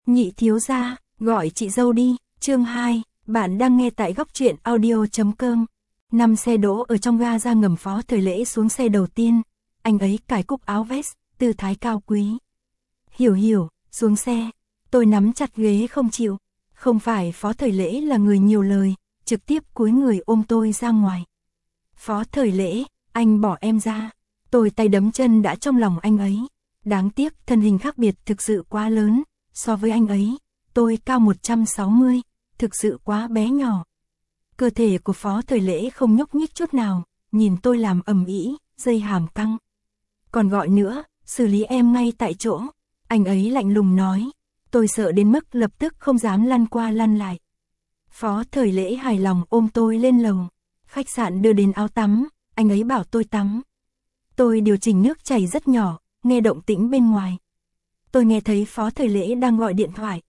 Nhị thiếu gia, gọi chị dâu đi. Chương 2, bạn đang nghe tại góc truyện audio.com. 5 xe đỗ ở trong ga ra ngầm. Phó Thời Lễ xuống xe đầu tiên. Anh ấy cài cúc áo vest, tư thái cao quý. Hiểu, xuống xe. Tôi nắm chặt ghế không chịu. Không phải Phó Thời Lễ là người nhiều lời, trực tiếp cúi người ôm tôi ra ngoài. Phó Thời Lễ, anh bỏ em ra. Tôi tay đấm chân đã trong lòng anh ấy. Đáng tiếc thân hình khác biệt thực sự quá lớn. So với anh ấy, tôi cao 160, thực sự quá bé nhỏ. Cơ thể của Phó Thời Lễ không nhúc nhích chút nào, nhìn tôi làm ầm ĩ, dây hàm căng. Còn gọi nữa, xử lý em ngay tại chỗ. Anh ấy lạnh lùng nói. Tôi sợ đến mức lập tức không dám lăn qua lăn lại. Phó Thời Lễ hài lòng ôm tôi lên lầu. Khách sạn đưa đến áo tắm, anh ấy bảo tôi tắm. Tôi điều chỉnh nước chảy rất nhỏ, nghe động tĩnh bên ngoài. Tôi nghe thấy Phó Thời Lễ đang gọi điện thoại.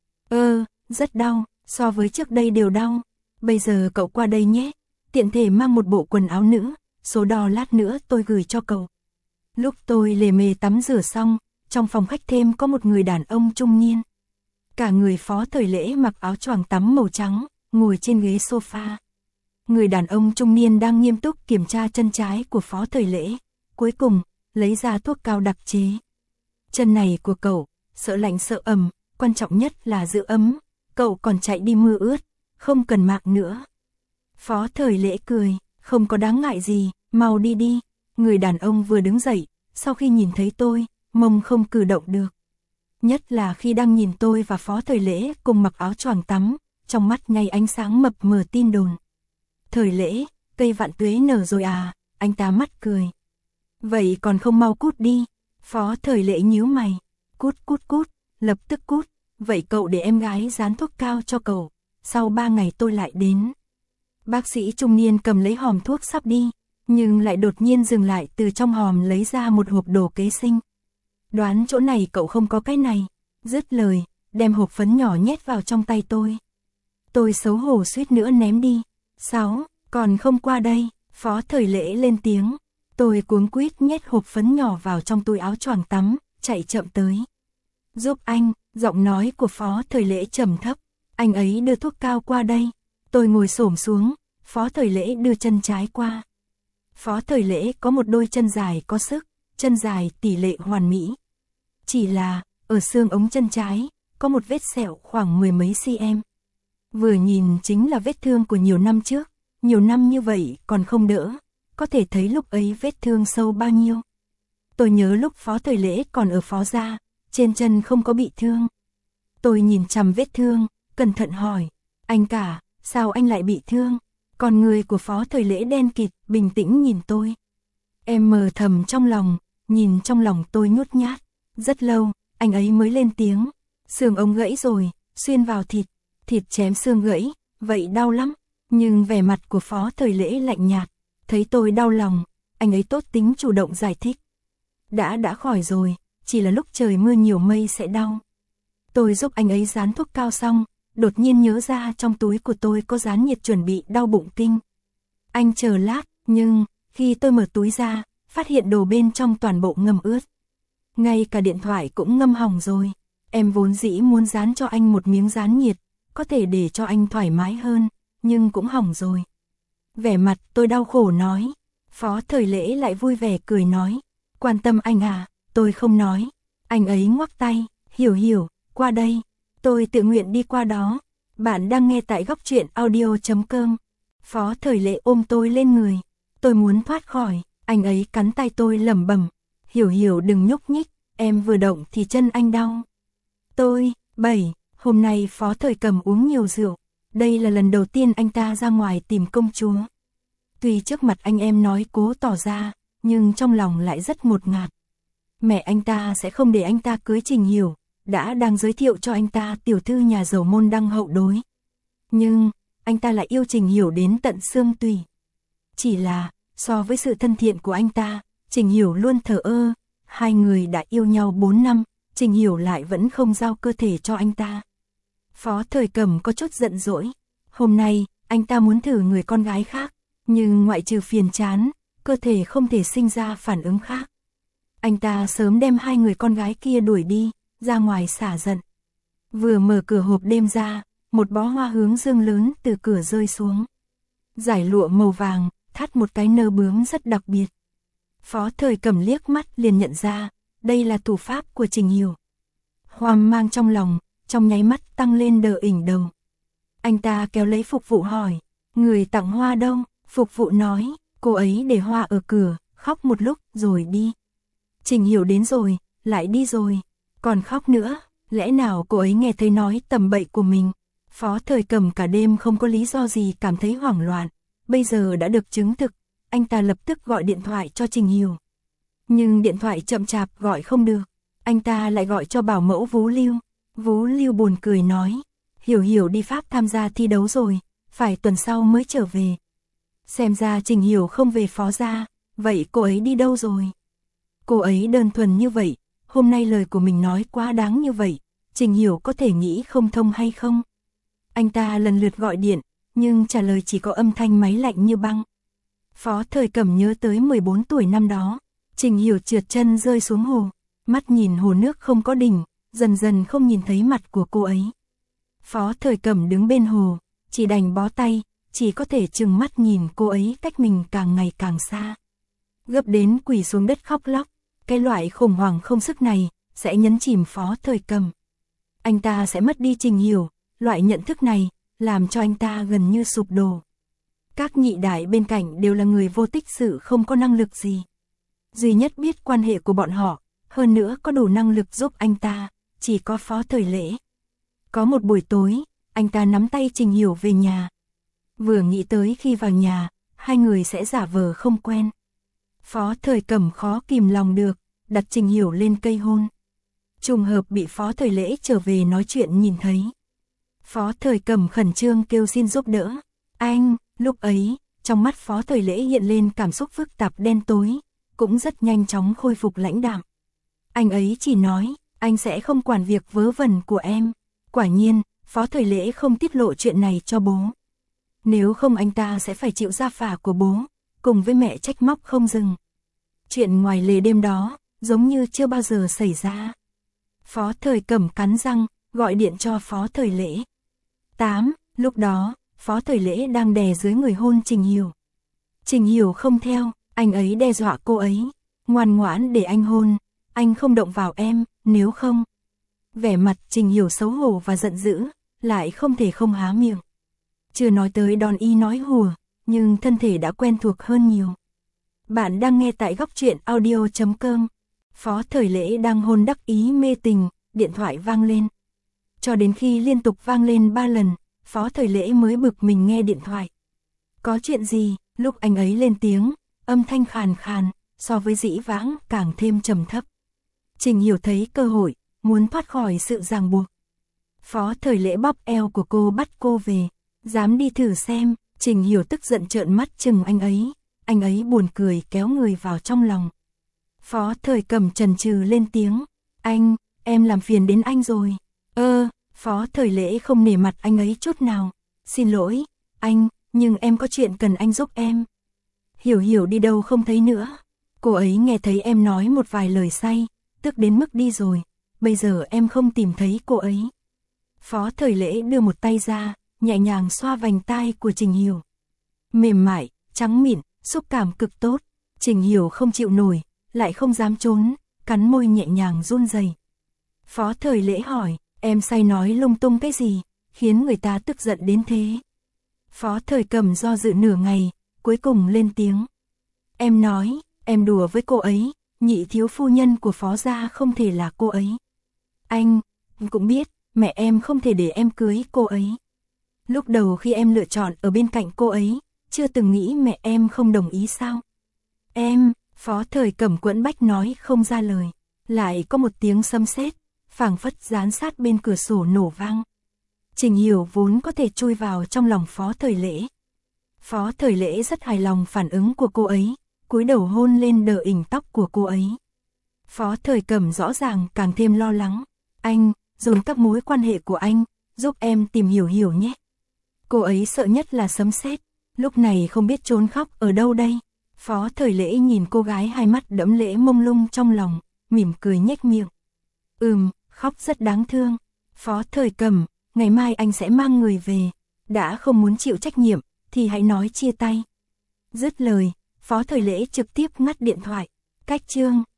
Rất đau, so với trước đây đều đau. Bây giờ cậu qua đây nhé, tiện thể mang một bộ quần áo nữ, số đo lát nữa tôi gửi cho cậu. Lúc tôi lề mề tắm rửa xong, trong phòng khách thêm có một người đàn ông trung niên. Cả người Phó Thời Lễ mặc áo choàng tắm màu trắng, ngồi trên ghế sofa. Người đàn ông trung niên đang nghiêm túc kiểm tra chân trái của Phó Thời Lễ. Cuối cùng, lấy ra thuốc cao đặc chế. Chân này của cậu, sợ lạnh sợ ẩm, quan trọng nhất là giữ ấm. Cậu còn chạy đi mưa ướt, không cần mặc nữa. Phó Thời Lễ cười, không có đáng ngại gì, mau đi đi. Người đàn ông vừa đứng dậy, sau khi nhìn thấy tôi, mông không cử động được. Nhất là khi đang nhìn tôi và Phó Thời Lễ cùng mặc áo choàng tắm, trong mắt ngay ánh sáng mập mờ tin đồn. Thời Lễ, cây vạn tuế nở rồi à, anh ta mắt cười. Vậy còn không mau cút đi. Phó Thời Lễ nhíu mày. Cút, lập tức cút. Vậy cậu để em gái dán thuốc cao cho cậu. Sau 3 ngày tôi lại đến. Bác sĩ trung niên cầm lấy hòm thuốc sắp đi, nhưng lại đột nhiên dừng lại, từ trong hòm lấy ra một hộp đồ kế sinh. Đoán chỗ này cậu không có cái này. Dứt lời, đem hộp phấn nhỏ nhét vào trong tay tôi. Tôi xấu hổ suýt nữa ném đi. 6, còn không qua đây. Phó Thời Lễ lên tiếng. Tôi cuống quýt nhét hộp phấn nhỏ vào trong túi áo choàng tắm, chạy chậm tới. Giúp anh, giọng nói của Phó Thời Lễ trầm thấp. Anh ấy đưa thuốc cao qua đây. Tôi ngồi xổm xuống, Phó Thời Lễ đưa chân trái qua. Phó Thời Lễ có một đôi chân dài có sức, chân dài tỷ lệ hoàn mỹ. Chỉ là, ở xương ống chân trái, có một vết sẹo khoảng 10 mấy cm. Vừa nhìn chính là vết thương của nhiều năm trước, nhiều năm như vậy còn không đỡ, có thể thấy lúc ấy vết thương sâu bao nhiêu. Tôi nhớ lúc Phó Thời Lễ còn ở Phó gia, trên chân không có bị thương. Tôi nhìn chằm vết thương, cẩn thận hỏi, anh cả, sao anh lại bị thương? Còn người của Phó Thời Lễ đen kịt, bình tĩnh nhìn tôi. Em mờ thầm trong lòng, nhìn trong lòng tôi nhút nhát. Rất lâu, anh ấy mới lên tiếng. Xương ống gãy rồi, xuyên vào thịt, thịt chém xương gãy, vậy đau lắm. Nhưng vẻ mặt của Phó Thời Lễ lạnh nhạt. Thấy tôi đau lòng, anh ấy tốt tính chủ động giải thích. Đã khỏi rồi, chỉ là lúc trời mưa nhiều mây sẽ đau. Tôi giúp anh ấy dán thuốc cao xong, đột nhiên nhớ ra trong túi của tôi có dán nhiệt chuẩn bị đau bụng kinh. Anh chờ lát, nhưng khi tôi mở túi ra, phát hiện đồ bên trong toàn bộ ngâm ướt. Ngay cả điện thoại cũng ngâm hỏng rồi. Em vốn dĩ muốn dán cho anh một miếng dán nhiệt, có thể để cho anh thoải mái hơn, nhưng cũng hỏng rồi. Vẻ mặt tôi đau khổ nói. Phó Thời Lễ lại vui vẻ cười nói. Quan tâm anh à, tôi không nói. Anh ấy ngoắc tay, hiểu, qua đây. Tôi tự nguyện đi qua đó. Bạn đang nghe tại góc truyện audio.com. Phó Thời Lễ ôm tôi lên người. Tôi muốn thoát khỏi, anh ấy cắn tay tôi lẩm bẩm. Hiểu đừng nhúc nhích, em vừa động thì chân anh đau. Tôi, 7, hôm nay Phó Thời Cầm uống nhiều rượu. Đây là lần đầu tiên anh ta ra ngoài tìm công chúa. Tuy trước mặt anh em nói cố tỏ ra, nhưng trong lòng lại rất ngột ngạt. Mẹ anh ta sẽ không để anh ta cưới Trình Hiểu, đang giới thiệu cho anh ta tiểu thư nhà giàu môn đăng hậu đối. Nhưng, anh ta lại yêu Trình Hiểu đến tận xương tủy. Chỉ là, so với sự thân thiện của anh ta, Trình Hiểu luôn thờ ơ. Hai người đã yêu nhau 4 năm, Trình Hiểu lại vẫn không giao cơ thể cho anh ta. Phó Thời Cầm có chút giận dỗi. Hôm nay, anh ta muốn thử người con gái khác, nhưng ngoại trừ phiền chán, cơ thể không thể sinh ra phản ứng khác. Anh ta sớm đem hai người con gái kia đuổi đi, ra ngoài xả giận. Vừa mở cửa hộp đêm ra, một bó hoa hướng dương lớn từ cửa rơi xuống. Dải lụa màu vàng, thắt một cái nơ bướm rất đặc biệt. Phó Thời Cẩm liếc mắt liền nhận ra, đây là thủ pháp của Trình Hiểu. Hoang mang trong lòng, trong nháy mắt tăng lên đờ ỉnh đầu. Anh ta kéo lấy phục vụ hỏi, người tặng hoa đâu? Phục vụ nói, cô ấy để hoa ở cửa, khóc một lúc rồi đi. Trình Hiểu đến rồi, lại đi rồi, còn khóc nữa, lẽ nào cô ấy nghe thấy nói tầm bậy của mình? Phó Thời Cẩm cả đêm không có lý do gì cảm thấy hoảng loạn, bây giờ đã được chứng thực, anh ta lập tức gọi điện thoại cho Trình Hiểu. Nhưng điện thoại chậm chạp gọi không được, anh ta lại gọi cho bảo mẫu Vú Lưu. Vú Lưu buồn cười nói, Hiểu Hiểu đi Pháp tham gia thi đấu rồi, phải tuần sau mới trở về. Xem ra Trình Hiểu không về Phó gia, vậy cô ấy đi đâu rồi? Cô ấy đơn thuần như vậy, hôm nay lời của mình nói quá đáng như vậy, Trình Hiểu có thể nghĩ không thông hay không? Anh ta lần lượt gọi điện, nhưng trả lời chỉ có âm thanh máy lạnh như băng. Phó Thời Cẩm nhớ tới 14 tuổi năm đó, Trình Hiểu trượt chân rơi xuống hồ, mắt nhìn hồ nước không có đỉnh, dần dần không nhìn thấy mặt của cô ấy. Phó Thời Cẩm đứng bên hồ, chỉ đành bó tay, chỉ có thể trừng mắt nhìn cô ấy cách mình càng ngày càng xa. Gấp đến quỳ xuống đất khóc lóc, cái loại khủng hoảng không sức này sẽ nhấn chìm Phó Thời Cẩm. Anh ta sẽ mất đi Trình Hiểu, loại nhận thức này làm cho anh ta gần như sụp đổ. Các nhị đại bên cạnh đều là người vô tích sự không có năng lực gì. Duy nhất biết quan hệ của bọn họ, hơn nữa có đủ năng lực giúp anh ta, chỉ có Phó Thời Lễ. Có một buổi tối, anh ta nắm tay Trình Hiểu về nhà. Vừa nghĩ tới khi vào nhà, hai người sẽ giả vờ không quen. Phó Thời Cẩm khó kìm lòng được, đặt Trình Hiểu lên cây hôn. Trùng hợp bị Phó Thời Lễ trở về nói chuyện nhìn thấy. Phó Thời Cẩm khẩn trương kêu xin giúp đỡ. Anh, lúc ấy, trong mắt Phó Thời Lễ hiện lên cảm xúc phức tạp đen tối, cũng rất nhanh chóng khôi phục lãnh đạm. Anh ấy chỉ nói, anh sẽ không quản việc vớ vẩn của em. Quả nhiên, Phó Thời Lễ không tiết lộ chuyện này cho bố. Nếu không anh ta sẽ phải chịu gia phả của bố, cùng với mẹ trách móc không dừng. Chuyện ngoài lề đêm đó, giống như chưa bao giờ xảy ra. Phó Thời Cẩm cắn răng, gọi điện cho Phó Thời Lễ. 8. Lúc đó, Phó Thời Lễ đang đè dưới người hôn Trình Hiểu. Trình Hiểu không theo, anh ấy đe dọa cô ấy. Ngoan ngoãn để anh hôn, anh không động vào em, nếu không. Vẻ mặt Trình Hiểu xấu hổ và giận dữ, lại không thể không há miệng. Chưa nói tới đòn y nói hùa, nhưng thân thể đã quen thuộc hơn nhiều. Bạn đang nghe tại góc truyện audio.com. Phó Thời Lễ đang hôn đắc ý mê tình, điện thoại vang lên. Cho đến khi liên tục vang lên 3 lần, Phó Thời Lễ mới bực mình nghe điện thoại. Có chuyện gì? Lúc anh ấy lên tiếng, âm thanh khàn khàn, so với dĩ vãng càng thêm trầm thấp. Trình Hiểu thấy cơ hội, muốn thoát khỏi sự ràng buộc. Phó Thời Lễ bóp eo của cô bắt cô về, dám đi thử xem. Trình Hiểu tức giận trợn mắt chừng anh ấy buồn cười kéo người vào trong lòng. Phó Thời Cẩm chần chừ lên tiếng, em làm phiền đến anh rồi. Phó Thời Lễ không nể mặt anh ấy chút nào. Xin lỗi, anh, nhưng em có chuyện cần anh giúp em. Hiểu Hiểu đi đâu không thấy nữa. Cô ấy nghe thấy em nói một vài lời say, tức đến mức đi rồi. Bây giờ em không tìm thấy cô ấy. Phó Thời Lễ đưa một tay ra, nhẹ nhàng xoa vành tai của Trình Hiểu. Mềm mại, trắng mịn, xúc cảm cực tốt. Trình Hiểu không chịu nổi, lại không dám trốn, cắn môi nhẹ nhàng run rẩy. Phó Thời Lễ hỏi, em say nói lung tung cái gì, khiến người ta tức giận đến thế? Phó Thời Cẩm do dự nửa ngày, cuối cùng lên tiếng. Em nói, em đùa với cô ấy, nhị thiếu phu nhân của Phó gia không thể là cô ấy. Anh cũng biết, mẹ em không thể để em cưới cô ấy. Lúc đầu khi em lựa chọn ở bên cạnh cô ấy, chưa từng nghĩ mẹ em không đồng ý sao? Phó Thời Cẩm quẫn bách nói không ra lời. Lại có một tiếng sấm sét, phảng phất dán sát bên cửa sổ nổ vang. Trình Hiểu vốn có thể chui vào trong lòng Phó Thời Lễ. Phó Thời Lễ rất hài lòng phản ứng của cô ấy, cúi đầu hôn lên đờ ỉnh tóc của cô ấy. Phó Thời Cẩm rõ ràng càng thêm lo lắng. Anh, dùng các mối quan hệ của anh, giúp em tìm Hiểu Hiểu nhé. Cô ấy sợ nhất là sấm sét, lúc này không biết trốn khóc ở đâu đây. Phó Thời Lễ nhìn cô gái hai mắt đẫm lệ mông lung trong lòng, mỉm cười nhếch miệng. Khóc rất đáng thương. Phó Thời Cầm, ngày mai anh sẽ mang người về. Đã không muốn chịu trách nhiệm, thì hãy nói chia tay. Dứt lời, Phó Thời Lễ trực tiếp ngắt điện thoại. Cách chương